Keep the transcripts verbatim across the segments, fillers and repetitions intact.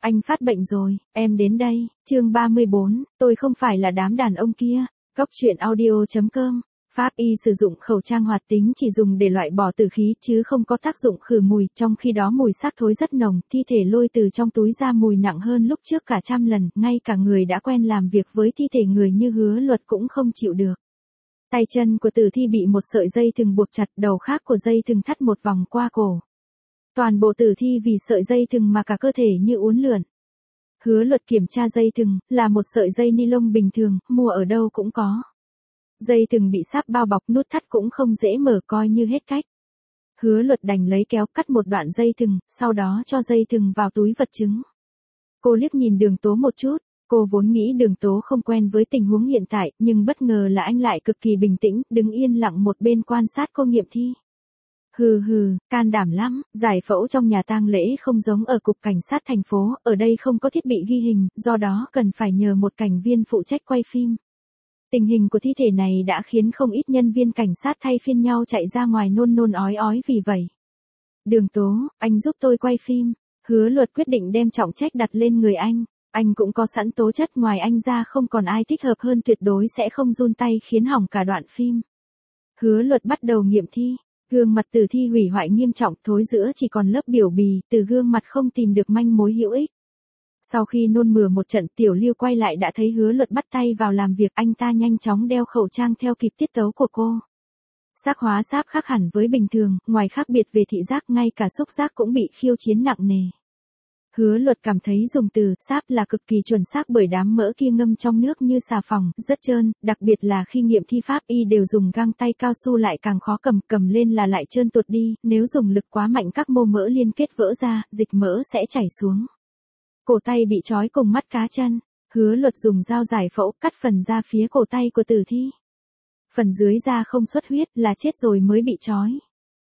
anh phát bệnh rồi, em đến đây. Chương ba mươi bốn, tôi không phải là đám đàn ông kia. Cốc truyện audio chấm com. Pháp y sử dụng khẩu trang hoạt tính chỉ dùng để loại bỏ tử khí chứ không có tác dụng khử mùi, trong khi đó mùi xác thối rất nồng, thi thể lôi từ trong túi ra mùi nặng hơn lúc trước cả trăm lần, ngay cả người đã quen làm việc với thi thể người như Hứa Luật cũng không chịu được. Tay chân của tử thi bị một sợi dây thừng buộc chặt, đầu khác của dây thừng thắt một vòng qua cổ. Toàn bộ tử thi vì sợi dây thừng mà cả cơ thể như uốn lượn. Hứa Luật kiểm tra dây thừng, là một sợi dây ni lông bình thường, mua ở đâu cũng có. Dây thừng bị sáp bao bọc, nút thắt cũng không dễ mở, coi như hết cách. Hứa Luật đành lấy kéo cắt một đoạn dây thừng, sau đó cho dây thừng vào túi vật chứng. Cô liếc nhìn Đường Tố một chút, cô vốn nghĩ Đường Tố không quen với tình huống hiện tại, nhưng bất ngờ là anh lại cực kỳ bình tĩnh, đứng yên lặng một bên quan sát cô nghiệm thi. Hừ hừ, can đảm lắm, giải phẫu trong nhà tang lễ không giống ở cục cảnh sát thành phố, ở đây không có thiết bị ghi hình, do đó cần phải nhờ một cảnh viên phụ trách quay phim. Tình hình của thi thể này đã khiến không ít nhân viên cảnh sát thay phiên nhau chạy ra ngoài nôn nôn ói ói vì vậy. Đường Tố, anh giúp tôi quay phim. Hứa Luật quyết định đem trọng trách đặt lên người anh. Anh cũng có sẵn tố chất, ngoài anh ra không còn ai thích hợp hơn, tuyệt đối sẽ không run tay khiến hỏng cả đoạn phim. Hứa Luật bắt đầu nghiệm thi. Gương mặt tử thi hủy hoại nghiêm trọng, thối giữa chỉ còn lớp biểu bì, từ gương mặt không tìm được manh mối hữu ích. Sau khi nôn mửa một trận, Tiểu Lưu quay lại đã thấy Hứa Luật bắt tay vào làm việc, anh ta nhanh chóng đeo khẩu trang theo kịp tiết tấu của cô. Xác hóa sáp khác hẳn với bình thường, ngoài khác biệt về thị giác, ngay cả xúc giác cũng bị khiêu chiến nặng nề. Hứa Luật cảm thấy dùng từ sáp là cực kỳ chuẩn xác bởi đám mỡ kia ngâm trong nước như xà phòng, rất trơn, đặc biệt là khi nghiệm thi pháp y đều dùng găng tay cao su lại càng khó cầm, cầm lên là lại trơn tuột đi, nếu dùng lực quá mạnh các mô mỡ liên kết vỡ ra, dịch mỡ sẽ chảy xuống. Cổ tay bị trói cùng mắt cá chân, Hứa Luật dùng dao giải phẫu cắt phần da phía cổ tay của tử thi. Phần dưới da không xuất huyết, là chết rồi mới bị trói.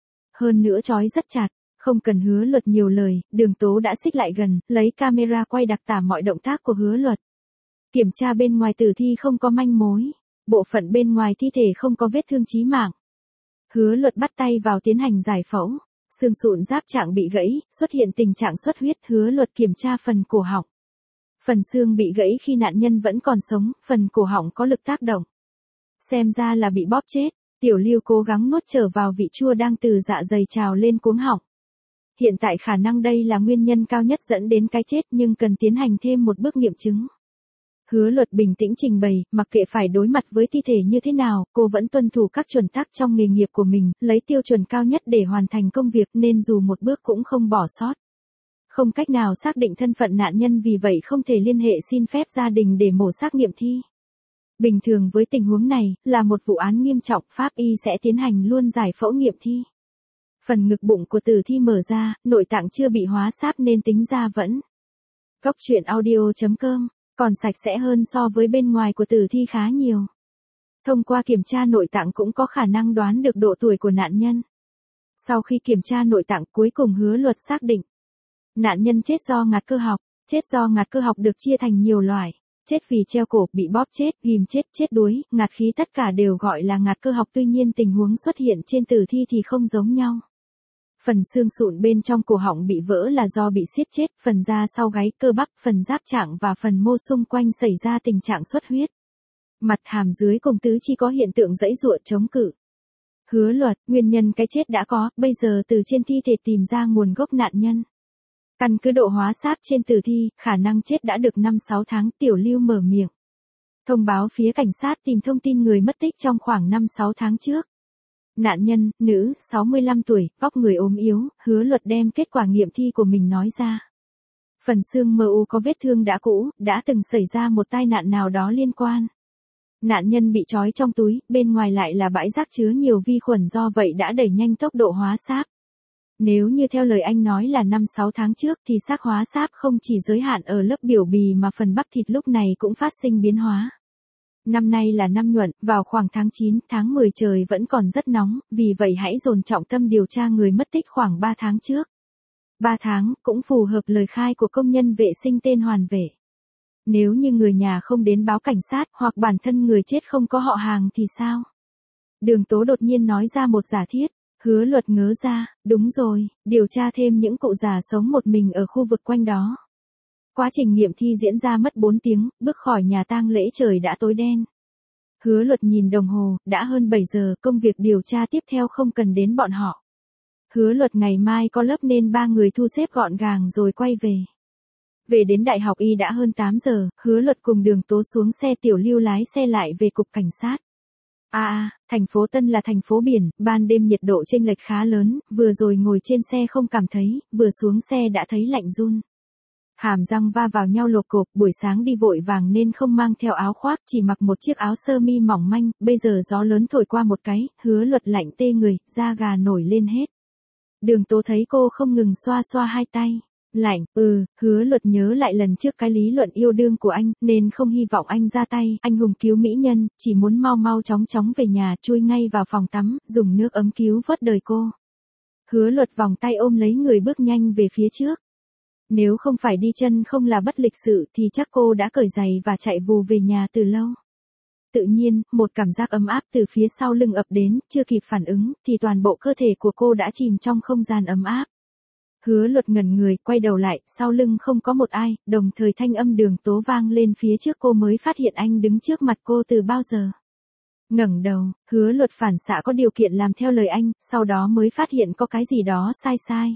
Hơn nữa trói rất chặt. Không cần Hứa Luật nhiều lời, Đường Tố đã xích lại gần, lấy camera quay đặc tả mọi động tác của Hứa Luật. Kiểm tra bên ngoài tử thi không có manh mối, bộ phận bên ngoài thi thể không có vết thương chí mạng. Hứa Luật bắt tay vào tiến hành giải phẫu, xương sụn giáp trạng bị gãy, xuất hiện tình trạng xuất huyết. Hứa Luật kiểm tra phần cổ họng. Phần xương bị gãy khi nạn nhân vẫn còn sống, phần cổ họng có lực tác động. Xem ra là bị bóp chết. Tiểu Lưu cố gắng nuốt trở vào vị chua đang từ dạ dày trào lên cuống họng. Hiện tại khả năng đây là nguyên nhân cao nhất dẫn đến cái chết, nhưng cần tiến hành thêm một bước nghiệm chứng. Hứa Luật bình tĩnh trình bày, mặc kệ phải đối mặt với thi thể như thế nào, cô vẫn tuân thủ các chuẩn tắc trong nghề nghiệp của mình, lấy tiêu chuẩn cao nhất để hoàn thành công việc, nên dù một bước cũng không bỏ sót. Không cách nào xác định thân phận nạn nhân, vì vậy không thể liên hệ xin phép gia đình để mổ xác nghiệm thi. Bình thường với tình huống này, là một vụ án nghiêm trọng, pháp y sẽ tiến hành luôn giải phẫu nghiệm thi. Phần ngực bụng của tử thi mở ra, nội tạng chưa bị hóa sáp nên tính ra vẫn. Cốc truyện audio chấm com, còn sạch sẽ hơn so với bên ngoài của tử thi khá nhiều. Thông qua kiểm tra nội tạng cũng có khả năng đoán được độ tuổi của nạn nhân. Sau khi kiểm tra nội tạng, cuối cùng Hứa Luật xác định. Nạn nhân chết do ngạt cơ học. Chết do ngạt cơ học được chia thành nhiều loại. Chết vì treo cổ, bị bóp chết, ghim chết, chết đuối, ngạt khí, tất cả đều gọi là ngạt cơ học, tuy nhiên tình huống xuất hiện trên tử thi thì không giống nhau. Phần xương sụn bên trong cổ họng bị vỡ là do bị siết chết, phần da sau gáy, cơ bắp, phần giáp trạng và phần mô xung quanh xảy ra tình trạng xuất huyết. Mặt, hàm dưới cùng tứ chi có hiện tượng giãy giụa chống cự. Hứa Luật, nguyên nhân cái chết đã có, bây giờ từ trên thi thể tìm ra nguồn gốc nạn nhân. Căn cứ độ hóa sáp trên tử thi, khả năng chết đã được năm sáu tháng, Tiểu Lưu mở miệng. Thông báo phía cảnh sát tìm thông tin người mất tích trong khoảng năm sáu tháng trước. Nạn nhân, nữ, sáu mươi lăm tuổi, vóc người ốm yếu. Hứa Luật đem kết quả nghiệm thi của mình nói ra. Phần xương mờ u có vết thương đã cũ, đã từng xảy ra một tai nạn nào đó liên quan. Nạn nhân bị trói trong túi, bên ngoài lại là bãi rác chứa nhiều vi khuẩn, do vậy đã đẩy nhanh tốc độ hóa sáp. Nếu như theo lời anh nói là năm sáu tháng trước thì xác hóa sáp không chỉ giới hạn ở lớp biểu bì mà phần bắp thịt lúc này cũng phát sinh biến hóa. Năm nay là năm Nhuận, vào khoảng tháng chín, tháng mười trời vẫn còn rất nóng, vì vậy hãy dồn trọng tâm điều tra người mất tích khoảng ba tháng trước. ba tháng, cũng phù hợp lời khai của công nhân vệ sinh tên Hoàn Vệ. Nếu như người nhà không đến báo cảnh sát, hoặc bản thân người chết không có họ hàng thì sao? Đường Tố đột nhiên nói ra một giả thiết. Hứa Luật ngớ ra, đúng rồi, điều tra thêm những cụ già sống một mình ở khu vực quanh đó. Quá trình nghiệm thi diễn ra mất bốn tiếng, bước khỏi nhà tang lễ trời đã tối đen. Hứa Luật nhìn đồng hồ, đã hơn bảy giờ, công việc điều tra tiếp theo không cần đến bọn họ. Hứa Luật ngày mai có lớp nên ba người thu xếp gọn gàng rồi quay về. Về đến đại học y đã hơn tám giờ, Hứa Luật cùng Đường Tố xuống xe tiểu lưu lái xe lại về cục cảnh sát. À à, thành phố Tân là thành phố biển, ban đêm nhiệt độ chênh lệch khá lớn, vừa rồi ngồi trên xe không cảm thấy, vừa xuống xe đã thấy lạnh run. Hàm răng va vào nhau lột cộp, buổi sáng đi vội vàng nên không mang theo áo khoác, chỉ mặc một chiếc áo sơ mi mỏng manh, bây giờ gió lớn thổi qua một cái, Hứa Luật lạnh tê người, da gà nổi lên hết. Đường Tố thấy cô không ngừng xoa xoa hai tay. Lạnh, ừ, Hứa Luật nhớ lại lần trước cái lý luận yêu đương của anh, nên không hy vọng anh ra tay, anh hùng cứu mỹ nhân, chỉ muốn mau mau chóng chóng về nhà, chui ngay vào phòng tắm, dùng nước ấm cứu vớt đời cô. Hứa Luật vòng tay ôm lấy người bước nhanh về phía trước. Nếu không phải đi chân không là bất lịch sự thì chắc cô đã cởi giày và chạy vù về nhà từ lâu. Tự nhiên, một cảm giác ấm áp từ phía sau lưng ập đến, chưa kịp phản ứng, thì toàn bộ cơ thể của cô đã chìm trong không gian ấm áp. Hứa Luật ngẩn người, quay đầu lại, sau lưng không có một ai, đồng thời thanh âm Đường Tố vang lên phía trước cô mới phát hiện anh đứng trước mặt cô từ bao giờ. Ngẩng đầu, Hứa Luật phản xạ có điều kiện làm theo lời anh, sau đó mới phát hiện có cái gì đó sai sai.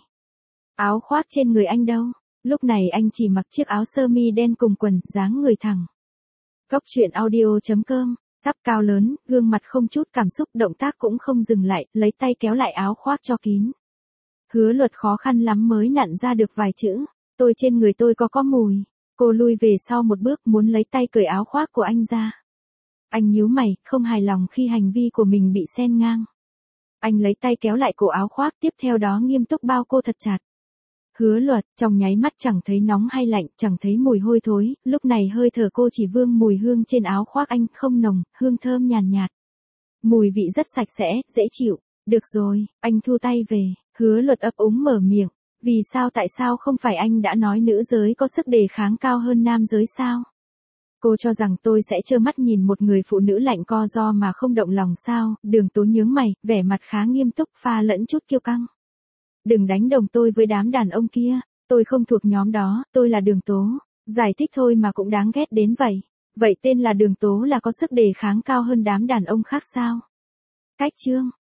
Áo khoác trên người anh đâu? Lúc này anh chỉ mặc chiếc áo sơ mi đen cùng quần, dáng người thẳng. Góc truyện audio chấm com, tóc cao lớn, gương mặt không chút cảm xúc, động tác cũng không dừng lại, lấy tay kéo lại áo khoác cho kín. Hứa Luật khó khăn lắm mới nặn ra được vài chữ, tôi trên người tôi có có mùi. Cô lui về sau một bước muốn lấy tay cởi áo khoác của anh ra. Anh nhíu mày, không hài lòng khi hành vi của mình bị xen ngang. Anh lấy tay kéo lại cổ áo khoác, tiếp theo đó nghiêm túc bao cô thật chặt. Hứa Luật, trong nháy mắt chẳng thấy nóng hay lạnh, chẳng thấy mùi hôi thối, lúc này hơi thở cô chỉ vương mùi hương trên áo khoác anh, không nồng, hương thơm nhàn nhạt, nhạt. Mùi vị rất sạch sẽ, dễ chịu. Được rồi, anh thu tay về, Hứa Luật ấp úng mở miệng. Vì sao tại sao không phải anh đã nói nữ giới có sức đề kháng cao hơn nam giới sao? Cô cho rằng tôi sẽ trơ mắt nhìn một người phụ nữ lạnh co ro mà không động lòng sao? Đường Tố nhướng mày, vẻ mặt khá nghiêm túc, pha lẫn chút kiêu căng. Đừng đánh đồng tôi với đám đàn ông kia, tôi không thuộc nhóm đó, tôi là Đường Tố. Giải thích thôi mà cũng đáng ghét đến vậy. Vậy tên là Đường Tố là có sức đề kháng cao hơn đám đàn ông khác sao? Cách chương